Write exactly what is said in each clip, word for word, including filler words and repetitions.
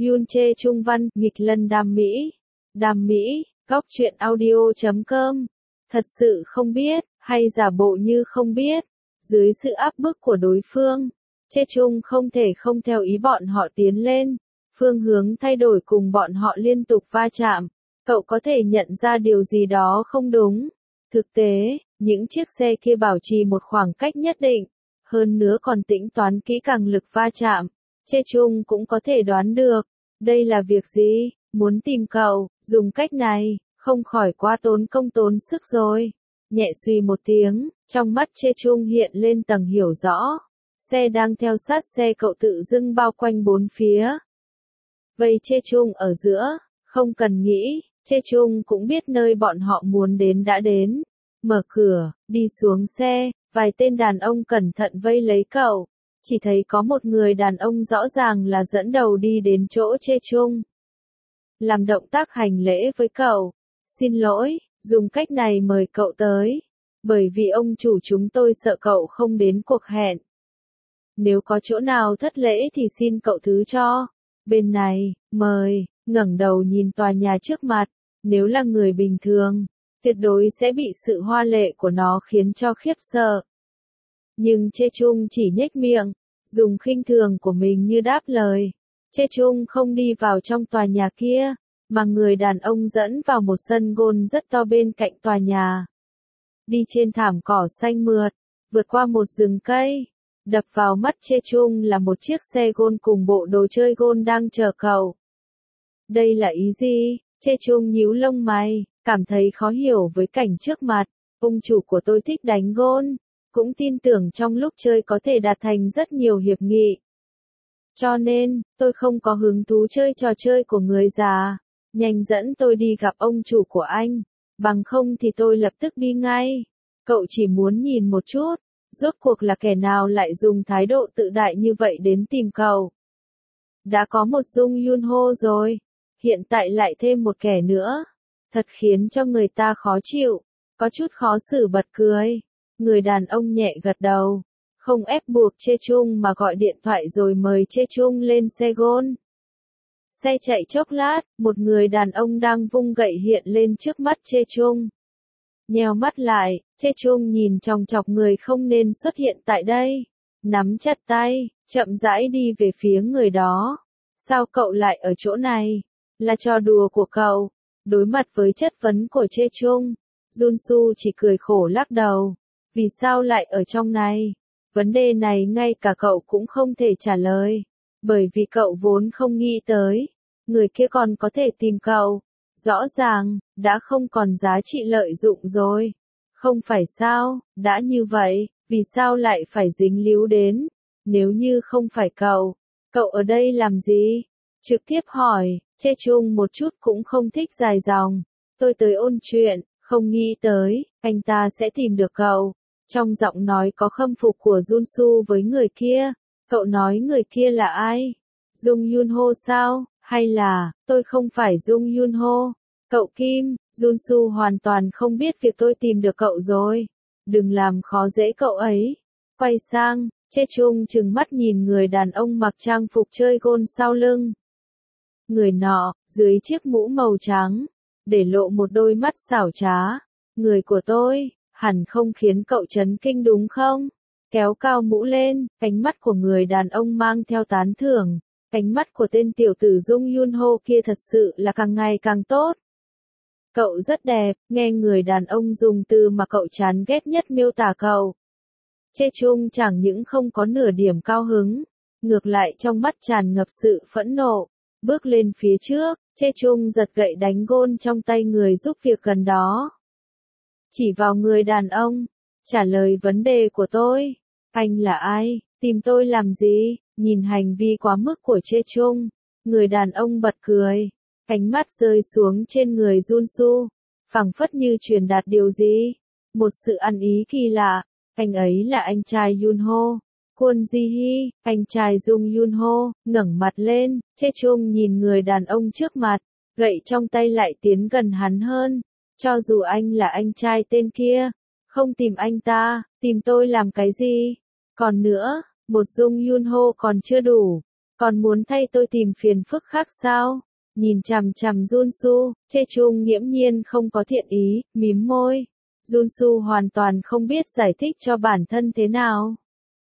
Yoon Chae Trung văn, nghịch lân đam mỹ. Đam mỹ, góc truyện audio chấm com. Thật sự không biết, hay giả bộ như không biết. Dưới sự áp bức của đối phương, Chae Trung không thể không theo ý bọn họ tiến lên. Phương hướng thay đổi cùng bọn họ liên tục va chạm. Cậu có thể nhận ra điều gì đó không đúng. Thực tế, những chiếc xe kia bảo trì một khoảng cách nhất định. Hơn nữa còn tính toán kỹ càng lực va chạm. Chae Trung cũng có thể đoán được. Đây là việc gì? Muốn tìm cậu, dùng cách này, không khỏi quá tốn công tốn sức rồi. Nhẹ suy một tiếng, trong mắt Chae Trung hiện lên tầng hiểu rõ. Xe đang theo sát xe cậu tự dưng bao quanh bốn phía. Vây Chae Trung ở giữa, không cần nghĩ, Chae Trung cũng biết nơi bọn họ muốn đến đã đến. Mở cửa, đi xuống xe, vài tên đàn ông cẩn thận vây lấy cậu. Chỉ thấy có một người đàn ông rõ ràng là dẫn đầu đi đến chỗ Chae Trung. Làm động tác hành lễ với cậu. Xin lỗi, dùng cách này mời cậu tới. Bởi vì ông chủ chúng tôi sợ cậu không đến cuộc hẹn. Nếu có chỗ nào thất lễ thì xin cậu thứ cho. Bên này, mời, ngẩng đầu nhìn tòa nhà trước mặt. Nếu là người bình thường, tuyệt đối sẽ bị sự hoa lệ của nó khiến cho khiếp sợ. Nhưng Chae Trung chỉ nhếch miệng, dùng khinh thường của mình như đáp lời. Chae Trung không đi vào trong tòa nhà kia, mà người đàn ông dẫn vào một sân golf rất to bên cạnh tòa nhà. Đi trên thảm cỏ xanh mượt, vượt qua một rừng cây, đập vào mắt Chae Trung là một chiếc xe golf cùng bộ đồ chơi golf đang chờ cậu. Đây là ý gì? Chae Trung nhíu lông mày, cảm thấy khó hiểu với cảnh trước mặt. Ông chủ của tôi thích đánh golf, cũng tin tưởng trong lúc chơi có thể đạt thành rất nhiều hiệp nghị. Cho nên, tôi không có hứng thú chơi trò chơi của người già. Nhanh dẫn tôi đi gặp ông chủ của anh. Bằng không thì tôi lập tức đi ngay. Cậu chỉ muốn nhìn một chút. Rốt cuộc là kẻ nào lại dùng thái độ tự đại như vậy đến tìm cậu. Đã có một Jung Yoon Ho rồi. Hiện tại lại thêm một kẻ nữa. Thật khiến cho người ta khó chịu. Có chút khó xử bật cười. Người đàn ông nhẹ gật đầu. Không ép buộc Chae Trung mà gọi điện thoại rồi mời Chae Trung lên xe golf. Xe chạy chốc lát, một người đàn ông đang vung gậy hiện lên trước mắt Chae Trung. Nheo mắt lại, Chae Trung nhìn chòng chọc người không nên xuất hiện tại đây. Nắm chặt tay, chậm rãi đi về phía người đó. Sao cậu lại ở chỗ này? Là trò đùa của cậu. Đối mặt với chất vấn của Chae Trung, Jun Su chỉ cười khổ lắc đầu. Vì sao lại ở trong này? Vấn đề này ngay cả cậu cũng không thể trả lời. Bởi vì cậu vốn không nghĩ tới. Người kia còn có thể tìm cậu. Rõ ràng, đã không còn giá trị lợi dụng rồi. Không phải sao, đã như vậy, vì sao lại phải dính líu đến? Nếu như không phải cậu, cậu ở đây làm gì? Trực tiếp hỏi, Chae Trung một chút cũng không thích dài dòng. Tôi tới ôn chuyện, không nghĩ tới, anh ta sẽ tìm được cậu. Trong giọng nói có khâm phục của Jun Su với người kia. Cậu nói người kia là ai? Jung Yoon Ho sao? Hay là, tôi không phải Jung Yoon Ho? Cậu Kim, Jun Su hoàn toàn không biết việc tôi tìm được cậu rồi. Đừng làm khó dễ cậu ấy. Quay sang, Chae Trung trừng mắt nhìn người đàn ông mặc trang phục chơi golf sau lưng. Người nọ, dưới chiếc mũ màu trắng, để lộ một đôi mắt xảo trá. Người của tôi, hẳn không khiến cậu chấn kinh đúng không? Kéo cao mũ lên, ánh mắt của người đàn ông mang theo tán thưởng. Ánh mắt của tên tiểu tử Jung Yoon Ho kia thật sự là càng ngày càng tốt. Cậu rất đẹp, nghe người đàn ông dùng từ mà cậu chán ghét nhất miêu tả cậu. Chae Trung chẳng những không có nửa điểm cao hứng, ngược lại trong mắt tràn ngập sự phẫn nộ. Bước lên phía trước, Chae Trung giật gậy đánh golf trong tay người giúp việc gần đó. Chỉ vào người đàn ông, trả lời vấn đề của tôi. Anh là ai? Tìm tôi làm gì? Nhìn hành vi quá mức của Chae Trung, người đàn ông bật cười. Ánh mắt rơi xuống trên người Jun Su, phảng phất như truyền đạt điều gì. Một sự ăn ý kỳ lạ. Anh ấy là anh trai Yoon Ho. Kwon Ji Hee, anh trai Jung Yoon Ho, ngẩng mặt lên. Chae Trung nhìn người đàn ông trước mặt, gậy trong tay lại tiến gần hắn hơn. Cho dù anh là anh trai tên kia, không tìm anh ta, tìm tôi làm cái gì? Còn nữa, một Jung Yoon Ho còn chưa đủ. Còn muốn thay tôi tìm phiền phức khác sao? Nhìn chằm chằm Junsu, Chê Chung nghiễm nhiên không có thiện ý, mím môi. Junsu hoàn toàn không biết giải thích cho bản thân thế nào.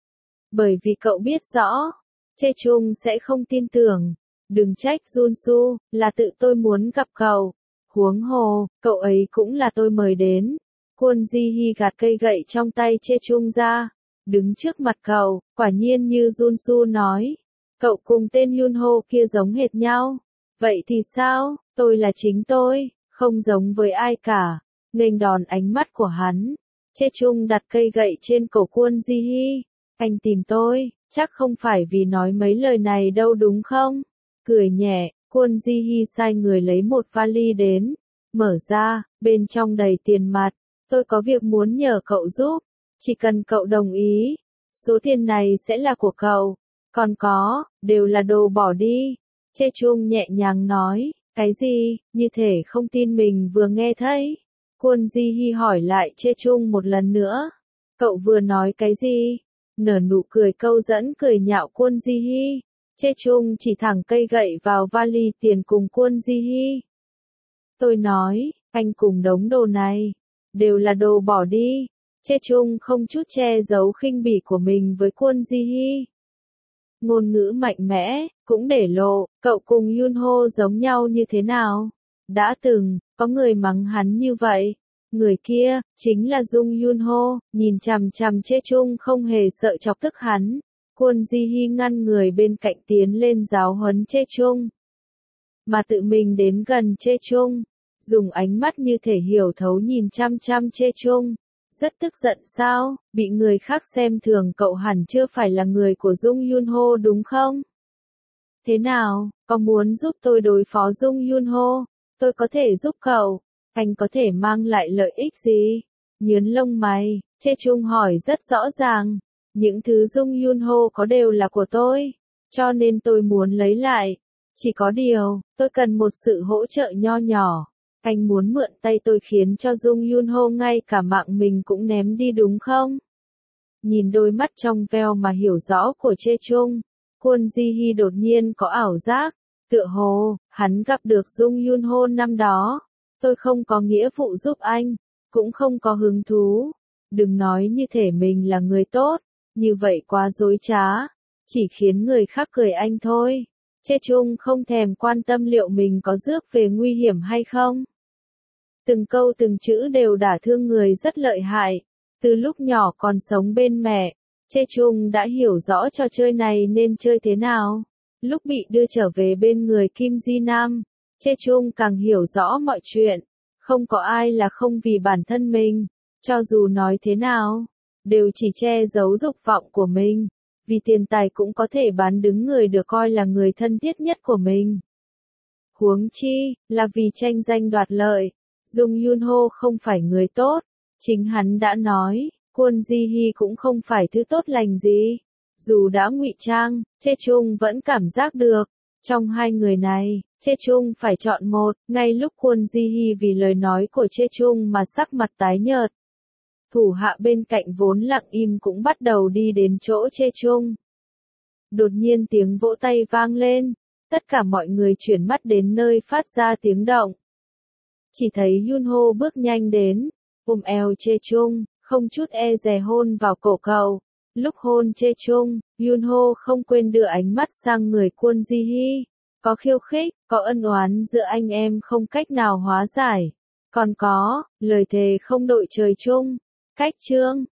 Bởi vì cậu biết rõ, Chê Chung sẽ không tin tưởng. Đừng trách Junsu, là tự tôi muốn gặp cậu. Huống hồ, cậu ấy cũng là tôi mời đến. Kwon Ji Hee gạt cây gậy trong tay Chê Chung ra. Đứng trước mặt cậu, quả nhiên như Junsu nói. Cậu cùng tên Yunho kia giống hệt nhau. Vậy thì sao, tôi là chính tôi, không giống với ai cả. Nghênh đòn ánh mắt của hắn. Chê Chung đặt cây gậy trên cổ Kwon Ji Hee. Anh tìm tôi, chắc không phải vì nói mấy lời này đâu đúng không? Cười nhẹ, Kwon Ji Hee sai người lấy một vali đến. Mở ra, bên trong đầy tiền mặt. Tôi có việc muốn nhờ cậu giúp. Chỉ cần cậu đồng ý, số tiền này sẽ là của cậu. Còn có, đều là đồ bỏ đi. Chê Chung nhẹ nhàng nói, cái gì, như thể không tin mình vừa nghe thấy. Kwon Ji Hee hỏi lại Chê Chung một lần nữa. Cậu vừa nói cái gì? Nở nụ cười câu dẫn cười nhạo Kwon Ji Hee. Chê Chung chỉ thẳng cây gậy vào vali tiền cùng Kwon Ji Hee. Tôi nói, anh cùng đống đồ này, đều là đồ bỏ đi. Chê Chung không chút che giấu khinh bỉ của mình với Kwon Ji Hee. Ngôn ngữ mạnh mẽ, cũng để lộ, cậu cùng Yunho giống nhau như thế nào. Đã từng, có người mắng hắn như vậy. Người kia, chính là Jung Yunho, nhìn chằm chằm Chê Chung không hề sợ chọc tức hắn. Kwon Ji Hee ngăn người bên cạnh tiến lên giáo huấn Chê Chung. Mà tự mình đến gần Chê Chung, dùng ánh mắt như thể hiểu thấu nhìn chăm chăm Chê Chung. Rất tức giận sao, bị người khác xem thường cậu hẳn chưa phải là người của Jung Yunho đúng không? Thế nào, có muốn giúp tôi đối phó Jung Yunho? Tôi có thể giúp cậu. Anh có thể mang lại lợi ích gì? Nhớn lông mày, Chê Chung hỏi rất rõ ràng. Những thứ Jung Yunho có đều là của tôi. Cho nên tôi muốn lấy lại. Chỉ có điều, tôi cần một sự hỗ trợ nho nhỏ. Anh muốn mượn tay tôi khiến cho Jung Yunho ngay cả mạng mình cũng ném đi đúng không? Nhìn đôi mắt trong veo mà hiểu rõ của Chê Chung, Kwon Ji Hee đột nhiên có ảo giác. Tựa hồ, hắn gặp được Jung Yunho năm đó. Tôi không có nghĩa vụ giúp anh, cũng không có hứng thú. Đừng nói như thể mình là người tốt, như vậy quá dối trá, chỉ khiến người khác cười anh thôi. Chê Chung không thèm quan tâm liệu mình có rước về nguy hiểm hay không. Từng câu từng chữ đều đả thương người rất lợi hại. Từ lúc nhỏ còn sống bên mẹ, Chê Chung đã hiểu rõ trò chơi này nên chơi thế nào. Lúc bị đưa trở về bên người Kim Ji Nam, Chê Chung càng hiểu rõ mọi chuyện. Không có ai là không vì bản thân mình, cho dù nói thế nào, đều chỉ che giấu dục vọng của mình. Vì tiền tài cũng có thể bán đứng người được coi là người thân thiết nhất của mình. Huống chi, là vì tranh danh đoạt lợi. Jung Yunho không phải người tốt. Chính hắn đã nói, Kwon Ji Hee cũng không phải thứ tốt lành gì. Dù đã ngụy trang, Chê Chung vẫn cảm giác được. Trong hai người này, Chê Chung phải chọn một. Ngay lúc Kwon Ji Hee vì lời nói của Chê Chung mà sắc mặt tái nhợt. Thủ hạ bên cạnh vốn lặng im cũng bắt đầu đi đến chỗ Chê Chung. Đột nhiên tiếng vỗ tay vang lên. Tất cả mọi người chuyển mắt đến nơi phát ra tiếng động. Chỉ thấy Yunho bước nhanh đến, ôm eo Chê Chung, không chút e dè hôn vào cổ cậu. Lúc hôn Chê Chung, Yunho không quên đưa ánh mắt sang người Kwon Ji Hee. Có khiêu khích, có ân oán giữa anh em không cách nào hóa giải. Còn có, lời thề không đội trời chung. Cách chương